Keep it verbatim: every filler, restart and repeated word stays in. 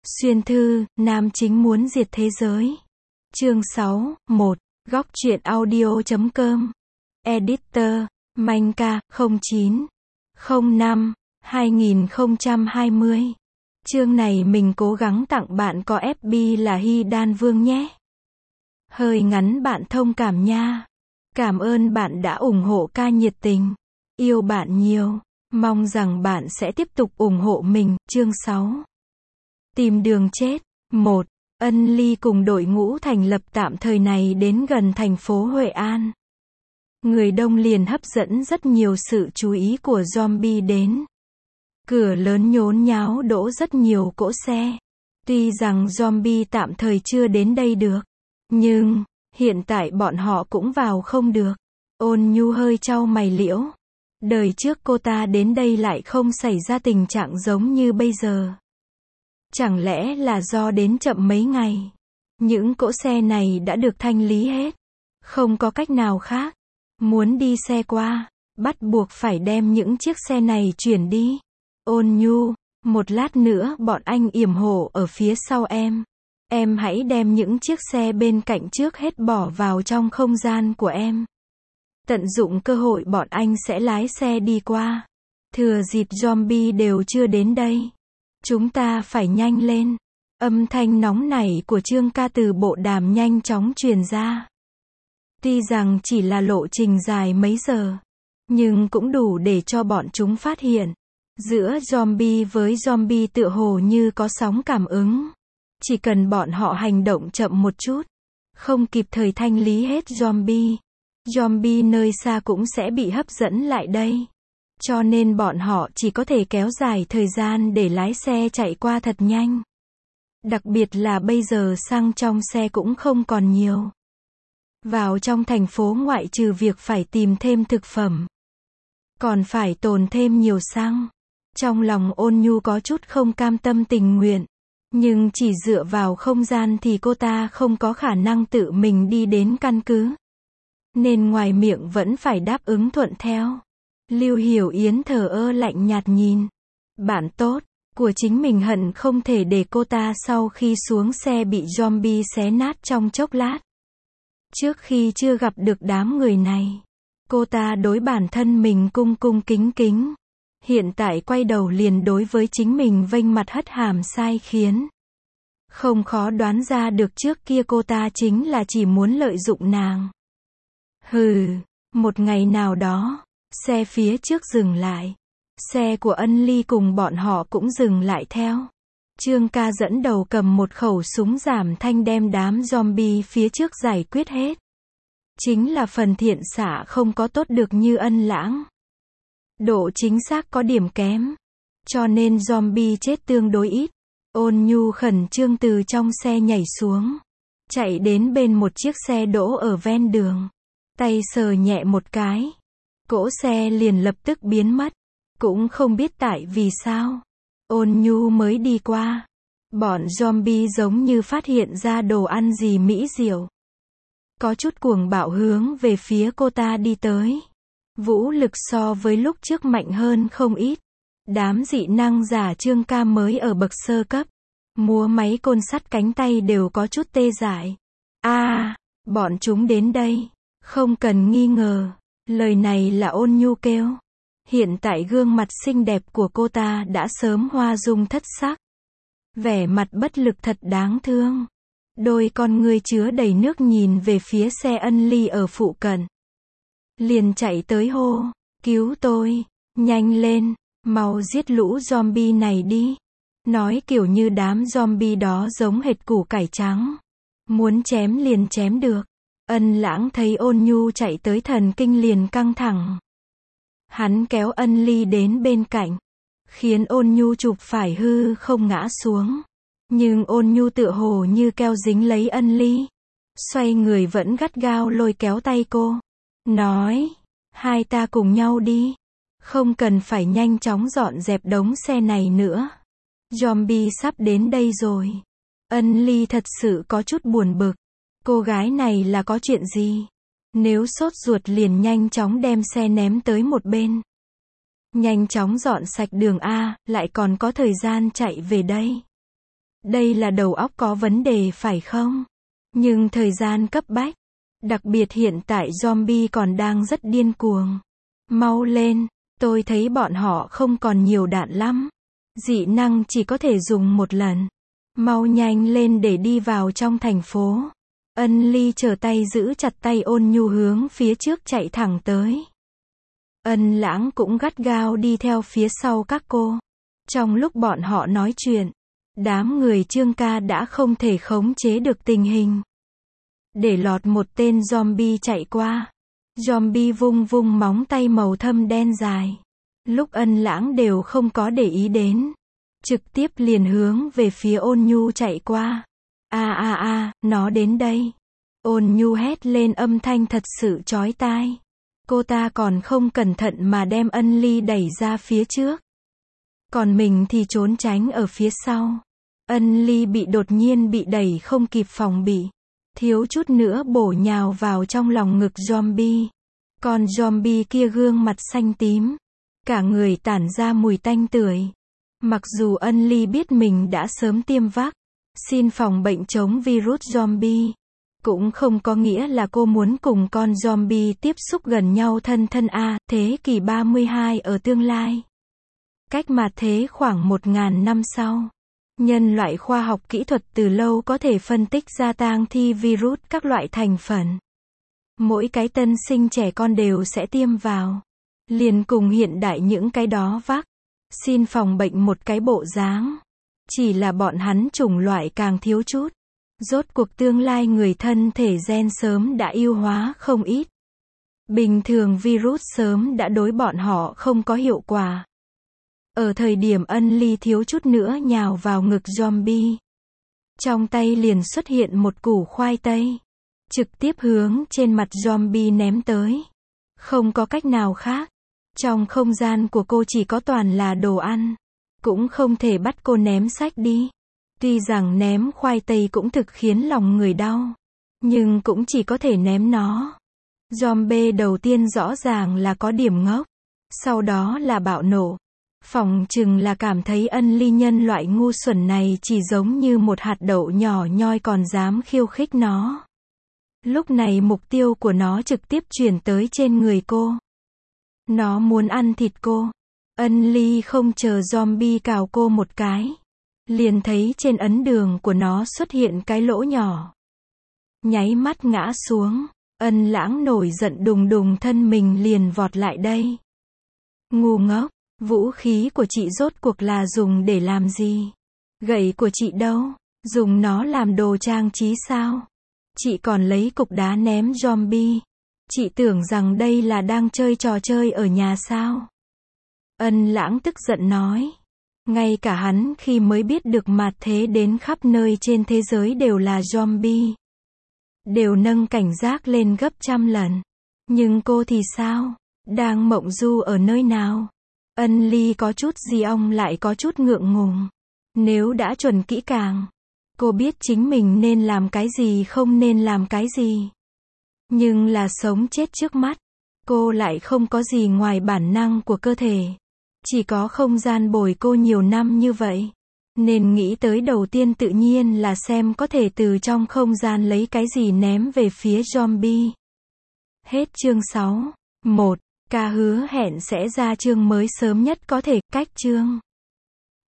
Xuyên thư, nam chính muốn diệt thế giới. Chương sáu, một. Góc truyện audio chấm com. Editor, Manh-ca, không chín, không năm, hai nghìn không trăm hai mươi. Chương này mình cố gắng tặng bạn có ép bê là Hy Đan Vương nhé. Hơi ngắn bạn thông cảm nha. Cảm ơn bạn đã ủng hộ ca nhiệt tình. Yêu bạn nhiều. Mong rằng bạn sẽ tiếp tục ủng hộ mình. Chương sáu. Tìm đường chết. một. Ân Ly cùng đội ngũ thành lập tạm thời này đến gần thành phố Huệ An. Người đông liền hấp dẫn rất nhiều sự chú ý của zombie đến. Cửa lớn nhốn nháo đỗ rất nhiều cỗ xe. Tuy rằng zombie tạm thời chưa đến đây được, nhưng hiện tại bọn họ cũng vào không được. Ôn Nhu hơi chau mày liễu. Đời trước cô ta đến đây lại không xảy ra tình trạng giống như bây giờ. Chẳng lẽ là do đến chậm mấy ngày? Những cỗ xe này đã được thanh lý hết. Không có cách nào khác. Muốn đi xe qua, bắt buộc phải đem những chiếc xe này chuyển đi. Ôn Nhu, một lát nữa bọn anh yểm hộ ở phía sau em. Em hãy đem những chiếc xe bên cạnh trước hết bỏ vào trong không gian của em. Tận dụng cơ hội bọn anh sẽ lái xe đi qua. Thừa dịp zombie đều chưa đến đây. Chúng ta phải nhanh lên. Âm thanh nóng nảy của Trương ca từ bộ đàm nhanh chóng truyền ra. Tuy rằng chỉ là lộ trình dài mấy giờ, nhưng cũng đủ để cho bọn chúng phát hiện. Giữa zombie với zombie tựa hồ như có sóng cảm ứng. Chỉ cần bọn họ hành động chậm một chút, không kịp thời thanh lý hết zombie, zombie nơi xa cũng sẽ bị hấp dẫn lại đây. Cho nên bọn họ chỉ có thể kéo dài thời gian để lái xe chạy qua thật nhanh. Đặc biệt là bây giờ xăng trong xe cũng không còn nhiều. Vào trong thành phố ngoại trừ việc phải tìm thêm thực phẩm, còn phải tồn thêm nhiều xăng. Trong lòng Ôn Nhu có chút không cam tâm tình nguyện. Nhưng chỉ dựa vào không gian thì cô ta không có khả năng tự mình đi đến căn cứ. Nên ngoài miệng vẫn phải đáp ứng thuận theo. Lưu Hiểu Yến thờ ơ lạnh nhạt nhìn. Bạn tốt của chính mình hận không thể để cô ta sau khi xuống xe bị zombie xé nát trong chốc lát. Trước khi chưa gặp được đám người này, cô ta đối bản thân mình cung cung kính kính. Hiện tại quay đầu liền đối với chính mình vênh mặt hất hàm sai khiến. Không khó đoán ra được trước kia cô ta chính là chỉ muốn lợi dụng nàng. Hừ, một ngày nào đó, xe phía trước dừng lại. Xe của Ân Ly cùng bọn họ cũng dừng lại theo. Trương ca dẫn đầu cầm một khẩu súng giảm thanh đem đám zombie phía trước giải quyết hết. Chính là phần thiện xạ không có tốt được như Ân Lãng. Độ chính xác có điểm kém. Cho nên zombie chết tương đối ít. Ôn Nhu khẩn trương từ trong xe nhảy xuống. Chạy đến bên một chiếc xe đỗ ở ven đường. Tay sờ nhẹ một cái. Cỗ xe liền lập tức biến mất. Cũng không biết tại vì sao. Ôn Nhu mới đi qua. Bọn zombie giống như phát hiện ra đồ ăn gì mỹ diệu. Có chút cuồng bạo hướng về phía cô ta đi tới. Vũ lực so với lúc trước mạnh hơn không ít. Đám dị năng giả Trương ca mới ở bậc sơ cấp. Múa máy côn sắt cánh tay đều có chút tê dại. A, à, bọn chúng đến đây. Không cần nghi ngờ. Lời này là Ôn Nhu kêu. Hiện tại gương mặt xinh đẹp của cô ta đã sớm hoa dung thất sắc. Vẻ mặt bất lực thật đáng thương. Đôi con ngươi chứa đầy nước nhìn về phía xe Ân Ly ở phụ cận. Liền chạy tới hô, cứu tôi, nhanh lên, mau giết lũ zombie này đi. Nói kiểu như đám zombie đó giống hệt củ cải trắng. Muốn chém liền chém được. Ân Lãng thấy Ôn Nhu chạy tới thần kinh liền căng thẳng. Hắn kéo Ân Ly đến bên cạnh. Khiến Ôn Nhu chụp phải hư không ngã xuống. Nhưng Ôn Nhu tựa hồ như keo dính lấy Ân Ly. Xoay người vẫn gắt gao lôi kéo tay cô. Nói, hai ta cùng nhau đi. Không cần phải nhanh chóng dọn dẹp đống xe này nữa. Zombie sắp đến đây rồi. Ân Ly thật sự có chút buồn bực. Cô gái này là có chuyện gì? Nếu sốt ruột liền nhanh chóng đem xe ném tới một bên. Nhanh chóng dọn sạch đường A, lại còn có thời gian chạy về đây. Đây là đầu óc có vấn đề phải không? Nhưng thời gian cấp bách. Đặc biệt hiện tại zombie còn đang rất điên cuồng. Mau lên, tôi thấy bọn họ không còn nhiều đạn lắm. Dị năng chỉ có thể dùng một lần. Mau nhanh lên để đi vào trong thành phố. Ân Ly trở tay giữ chặt tay Ôn Nhu hướng phía trước chạy thẳng tới. Ân Lãng cũng gắt gao đi theo phía sau các cô. Trong lúc bọn họ nói chuyện, đám người Trương Ca đã không thể khống chế được tình hình. Để lọt một tên zombie chạy qua. Zombie vung vung móng tay màu thâm đen dài. Lúc Ân Lãng đều không có để ý đến. Trực tiếp liền hướng về phía Ôn Nhu chạy qua. A a a, nó đến đây. Ôn Nhu hét lên âm thanh thật sự chói tai. Cô ta còn không cẩn thận mà đem Ân Ly đẩy ra phía trước. Còn mình thì trốn tránh ở phía sau. Ân Ly bị đột nhiên bị đẩy không kịp phòng bị. Thiếu chút nữa bổ nhào vào trong lòng ngực zombie. Con zombie kia gương mặt xanh tím. Cả người tản ra mùi tanh tưởi. Mặc dù Ân Ly biết mình đã sớm tiêm vắc xin phòng bệnh chống virus zombie. Cũng không có nghĩa là cô muốn cùng con zombie tiếp xúc gần nhau thân thân a, thế kỷ ba mươi hai ở tương lai. Cách mà thế khoảng một ngàn năm sau. Nhân loại khoa học kỹ thuật từ lâu có thể phân tích ra tang thi virus các loại thành phần. Mỗi cái tân sinh trẻ con đều sẽ tiêm vào. Liền cùng hiện đại những cái đó vắc xin phòng bệnh một cái bộ dáng. Chỉ là bọn hắn chủng loại càng thiếu chút. Rốt cuộc tương lai người thân thể gen sớm đã ưu hóa không ít. Bình thường virus sớm đã đối bọn họ không có hiệu quả. Ở thời điểm Ân Ly thiếu chút nữa nhào vào ngực zombie. Trong tay liền xuất hiện một củ khoai tây. Trực tiếp hướng trên mặt zombie ném tới. Không có cách nào khác. Trong không gian của cô chỉ có toàn là đồ ăn. Cũng không thể bắt cô ném sách đi. Tuy rằng ném khoai tây cũng thực khiến lòng người đau. Nhưng cũng chỉ có thể ném nó. Zombie đầu tiên rõ ràng là có điểm ngốc. Sau đó là bạo nộ. Phỏng chừng là cảm thấy Ân Ly nhân loại ngu xuẩn này chỉ giống như một hạt đậu nhỏ nhoi còn dám khiêu khích nó. Lúc này mục tiêu của nó trực tiếp chuyển tới trên người cô. Nó muốn ăn thịt cô. Ân Ly không chờ zombie cào cô một cái. Liền thấy trên ấn đường của nó xuất hiện cái lỗ nhỏ. Nháy mắt ngã xuống. Ân Lãng nổi giận đùng đùng thân mình liền vọt lại đây. Ngu ngốc. Vũ khí của chị rốt cuộc là dùng để làm gì? Gậy của chị đâu? Dùng nó làm đồ trang trí sao? Chị còn lấy cục đá ném zombie. Chị tưởng rằng đây là đang chơi trò chơi ở nhà sao? Ân Lãng tức giận nói. Ngay cả hắn khi mới biết được mạt thế đến khắp nơi trên thế giới đều là zombie. Đều nâng cảnh giác lên gấp trăm lần. Nhưng cô thì sao? Đang mộng du ở nơi nào? Ân Ly có chút gì ông lại có chút ngượng ngùng. Nếu đã chuẩn kỹ càng. Cô biết chính mình nên làm cái gì không nên làm cái gì. Nhưng là sống chết trước mắt. Cô lại không có gì ngoài bản năng của cơ thể. Chỉ có không gian bồi cô nhiều năm như vậy. Nên nghĩ tới đầu tiên tự nhiên là xem có thể từ trong không gian lấy cái gì ném về phía zombie. Hết chương sáu. một. Ca hứa hẹn sẽ ra chương mới sớm nhất có thể, cách chương